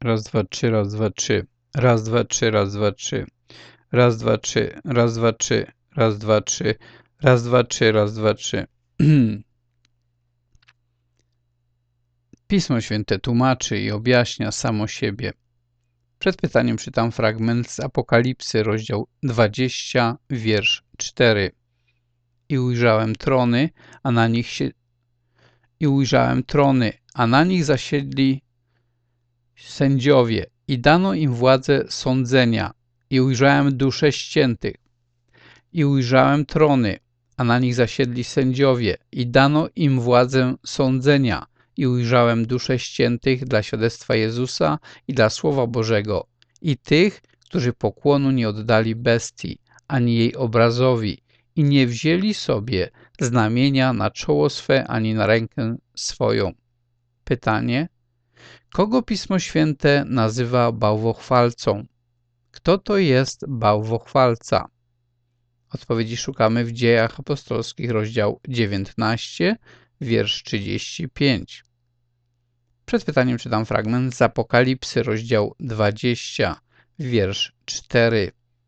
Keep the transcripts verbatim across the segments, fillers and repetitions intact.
Raz, dwa, trzy, raz, dwa, trzy. Raz, dwa, trzy, raz, dwa, trzy. Raz, dwa, trzy, raz, dwa, trzy. Raz, dwa, trzy. Raz, dwa, trzy, raz, dwa, trzy. Pismo Święte tłumaczy i objaśnia samo siebie. Przed pytaniem czytam fragment z Apokalipsy, rozdział dwudziesty, wiersz czwarty. I ujrzałem trony, a na nich się... I ujrzałem trony, a na nich zasiedli sędziowie i dano im władzę sądzenia. I ujrzałem dusze ściętych. I ujrzałem trony, a na nich zasiedli sędziowie i dano im władzę sądzenia. I ujrzałem dusze ściętych dla świadectwa Jezusa i dla Słowa Bożego i tych, którzy pokłonu nie oddali bestii, ani jej obrazowi i nie wzięli sobie znamienia na czoło swe, ani na rękę swoją. Pytanie: kogo Pismo Święte nazywa bałwochwalcą? Kto to jest bałwochwalca? Odpowiedzi szukamy w Dziejach Apostolskich, rozdział dziewiętnasty, wiersz trzydziesty piąty. Przed pytaniem czytam fragment z Apokalipsy, rozdział dwudziesty, wiersz czwarty.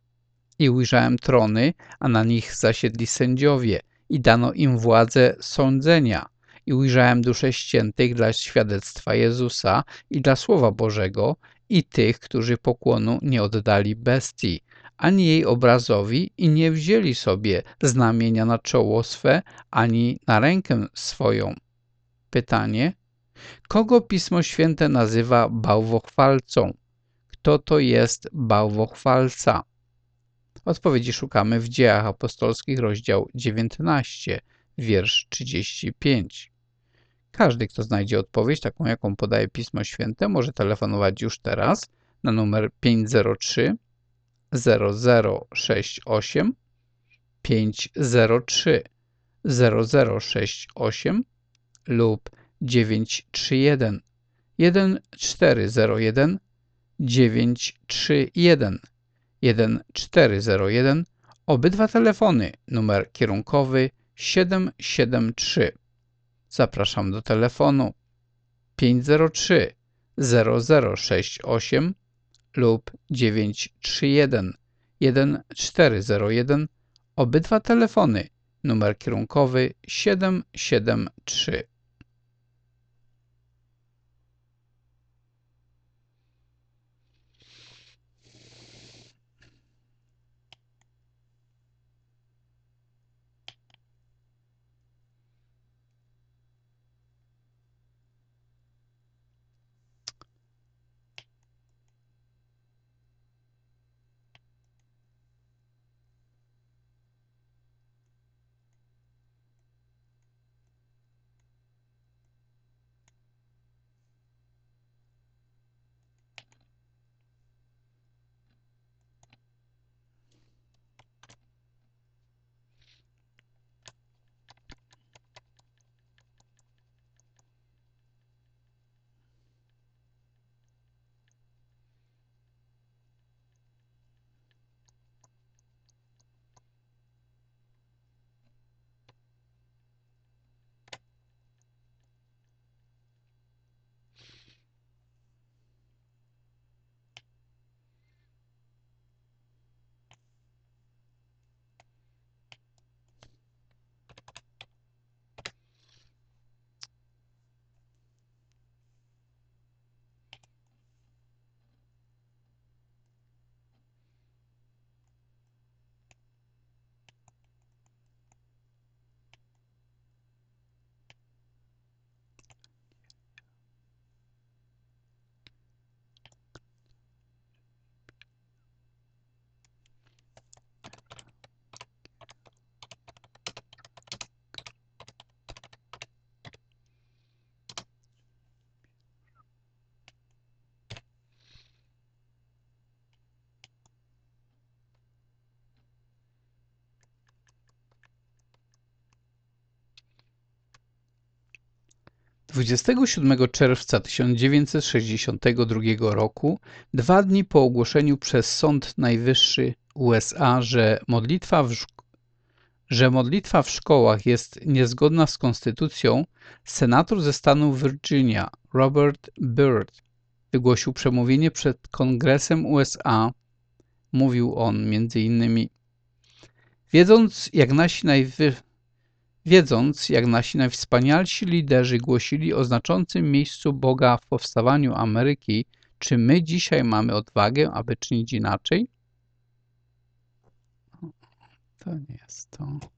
I ujrzałem trony, a na nich zasiedli sędziowie i dano im władzę sądzenia. I ujrzałem dusze ściętych dla świadectwa Jezusa i dla Słowa Bożego i tych, którzy pokłonu nie oddali bestii, ani jej obrazowi i nie wzięli sobie znamienia na czoło swe, ani na rękę swoją. Pytanie: kogo Pismo Święte nazywa bałwochwalcą? Kto to jest bałwochwalca? Odpowiedzi szukamy w Dziejach Apostolskich, rozdział dziewiętnasty, wiersz trzydziesty piąty. Każdy, kto znajdzie odpowiedź, taką jaką podaje Pismo Święte, może telefonować już teraz na numer pięć zero trzy zero zero sześć osiem, pięć zero trzy zero zero sześć osiem lub dziewięć trzy jeden jeden cztery zero jeden dziewięć trzy jeden jeden cztery zero jeden. Obydwa telefony, numer kierunkowy siedem siedem trzy. Zapraszam do telefonu pięć zero trzy zero zero sześć osiem lub dziewięć trzy jeden jeden cztery zero jeden. Obydwa telefony, numer kierunkowy siedem siedem trzy. dwudziestego siódmego czerwca tysiąc dziewięćset sześćdziesiątego drugiego roku, dwa dni po ogłoszeniu przez Sąd Najwyższy U S A, że modlitwa w, że modlitwa w szkołach jest niezgodna z konstytucją, senator ze stanu Virginia Robert Byrd wygłosił przemówienie przed Kongresem U S A. Mówił on między innymi: Wiedząc, jak nasi najwy... Wiedząc, jak nasi najwspanialsi liderzy głosili o znaczącym miejscu Boga w powstawaniu Ameryki, czy my dzisiaj mamy odwagę, aby czynić inaczej? To nie jest to.